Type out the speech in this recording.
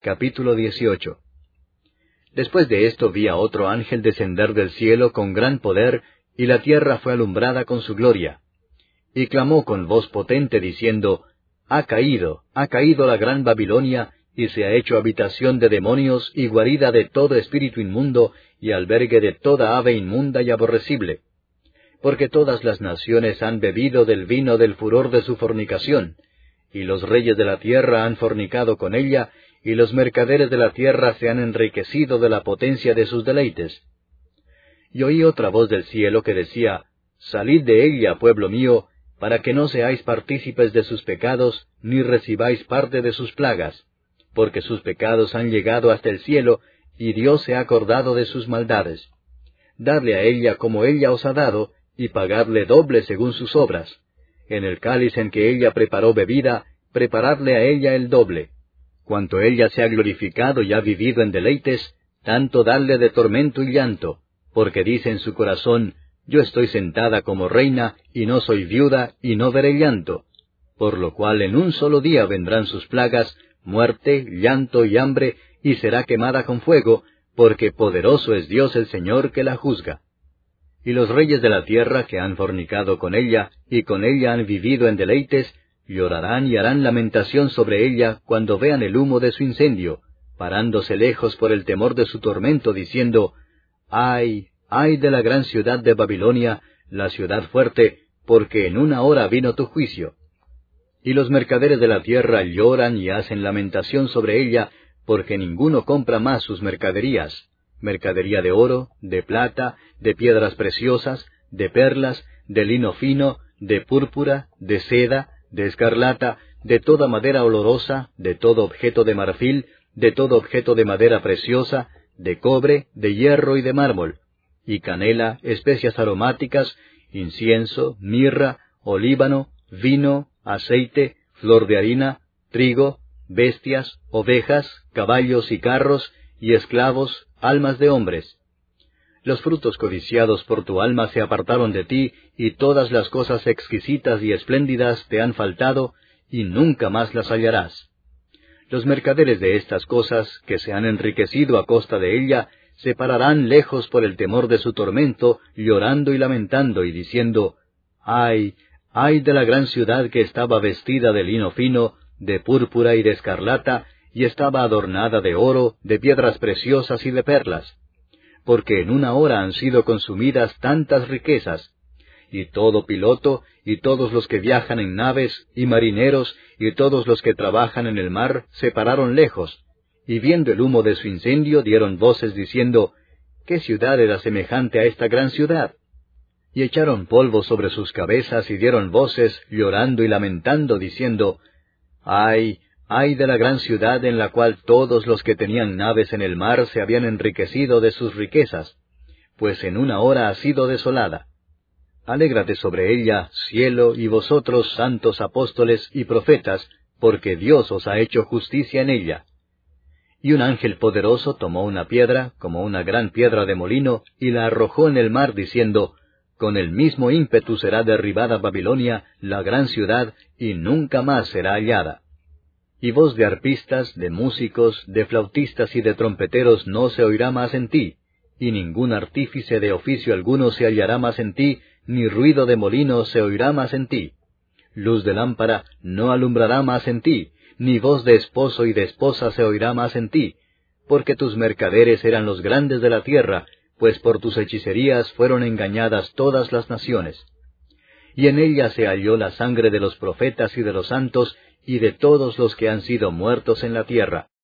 Capítulo 18. Después de esto vi a otro ángel descender del cielo con gran poder, y la tierra fue alumbrada con su gloria. Y clamó con voz potente, diciendo, ha caído la gran Babilonia, y se ha hecho habitación de demonios y guarida de todo espíritu inmundo, y albergue de toda ave inmunda y aborrecible. Porque todas las naciones han bebido del vino del furor de su fornicación, y los reyes de la tierra han fornicado con ella, y los mercaderes de la tierra se han enriquecido de la potencia de sus deleites. Y oí otra voz del cielo que decía, salid de ella, pueblo mío, para que no seáis partícipes de sus pecados, ni recibáis parte de sus plagas, porque sus pecados han llegado hasta el cielo, y Dios se ha acordado de sus maldades. Dadle a ella como ella os ha dado, y pagadle doble según sus obras. En el cáliz en que ella preparó bebida, preparadle a ella el doble. Cuanto ella se ha glorificado y ha vivido en deleites, tanto dadle de tormento y llanto, porque dice en su corazón, yo estoy sentada como reina, y no soy viuda, y no veré llanto. Por lo cual en un solo día vendrán sus plagas, muerte, llanto y hambre, y será quemada con fuego, porque poderoso es Dios el Señor que la juzga. Y los reyes de la tierra que han fornicado con ella, y con ella han vivido en deleites, llorarán y harán lamentación sobre ella cuando vean el humo de su incendio, parándose lejos por el temor de su tormento, diciendo, ¡ay, ay de la gran ciudad de Babilonia, la ciudad fuerte, porque en una hora vino tu juicio! Y los mercaderes de la tierra lloran y hacen lamentación sobre ella, porque ninguno compra más sus mercaderías, mercadería de oro, de plata, de piedras preciosas, de perlas, de lino fino, de púrpura, de seda, de escarlata, de toda madera olorosa, de todo objeto de marfil, de todo objeto de madera preciosa, de cobre, de hierro y de mármol, y canela, especias aromáticas, incienso, mirra, olíbano, vino, aceite, flor de harina, trigo, bestias, ovejas, caballos y carros, y esclavos, almas de hombres. Los frutos codiciados por tu alma se apartaron de ti, y todas las cosas exquisitas y espléndidas te han faltado, y nunca más las hallarás. Los mercaderes de estas cosas, que se han enriquecido a costa de ella, se pararán lejos por el temor de su tormento, llorando y lamentando, y diciendo, ¡ay, ay de la gran ciudad que estaba vestida de lino fino, de púrpura y de escarlata, y estaba adornada de oro, de piedras preciosas y de perlas! Porque en una hora han sido consumidas tantas riquezas, y todo piloto, y todos los que viajan en naves, y marineros, y todos los que trabajan en el mar, se pararon lejos, y viendo el humo de su incendio, dieron voces diciendo, ¿qué ciudad era semejante a esta gran ciudad? Y echaron polvo sobre sus cabezas, y dieron voces, llorando y lamentando, diciendo, ¡ay, ay de la gran ciudad en la cual todos los que tenían naves en el mar se habían enriquecido de sus riquezas! Pues en una hora ha sido desolada. Alégrate sobre ella, cielo, y vosotros, santos apóstoles y profetas, porque Dios os ha hecho justicia en ella. Y un ángel poderoso tomó una piedra, como una gran piedra de molino, y la arrojó en el mar, diciendo, con el mismo ímpetu será derribada Babilonia, la gran ciudad, y nunca más será hallada. Y voz de arpistas, de músicos, de flautistas y de trompeteros no se oirá más en ti, y ningún artífice de oficio alguno se hallará más en ti, ni ruido de molino se oirá más en ti. Luz de lámpara no alumbrará más en ti, ni voz de esposo y de esposa se oirá más en ti, porque tus mercaderes eran los grandes de la tierra, pues por tus hechicerías fueron engañadas todas las naciones. Y en ella se halló la sangre de los profetas y de los santos, y de todos los que han sido muertos en la tierra.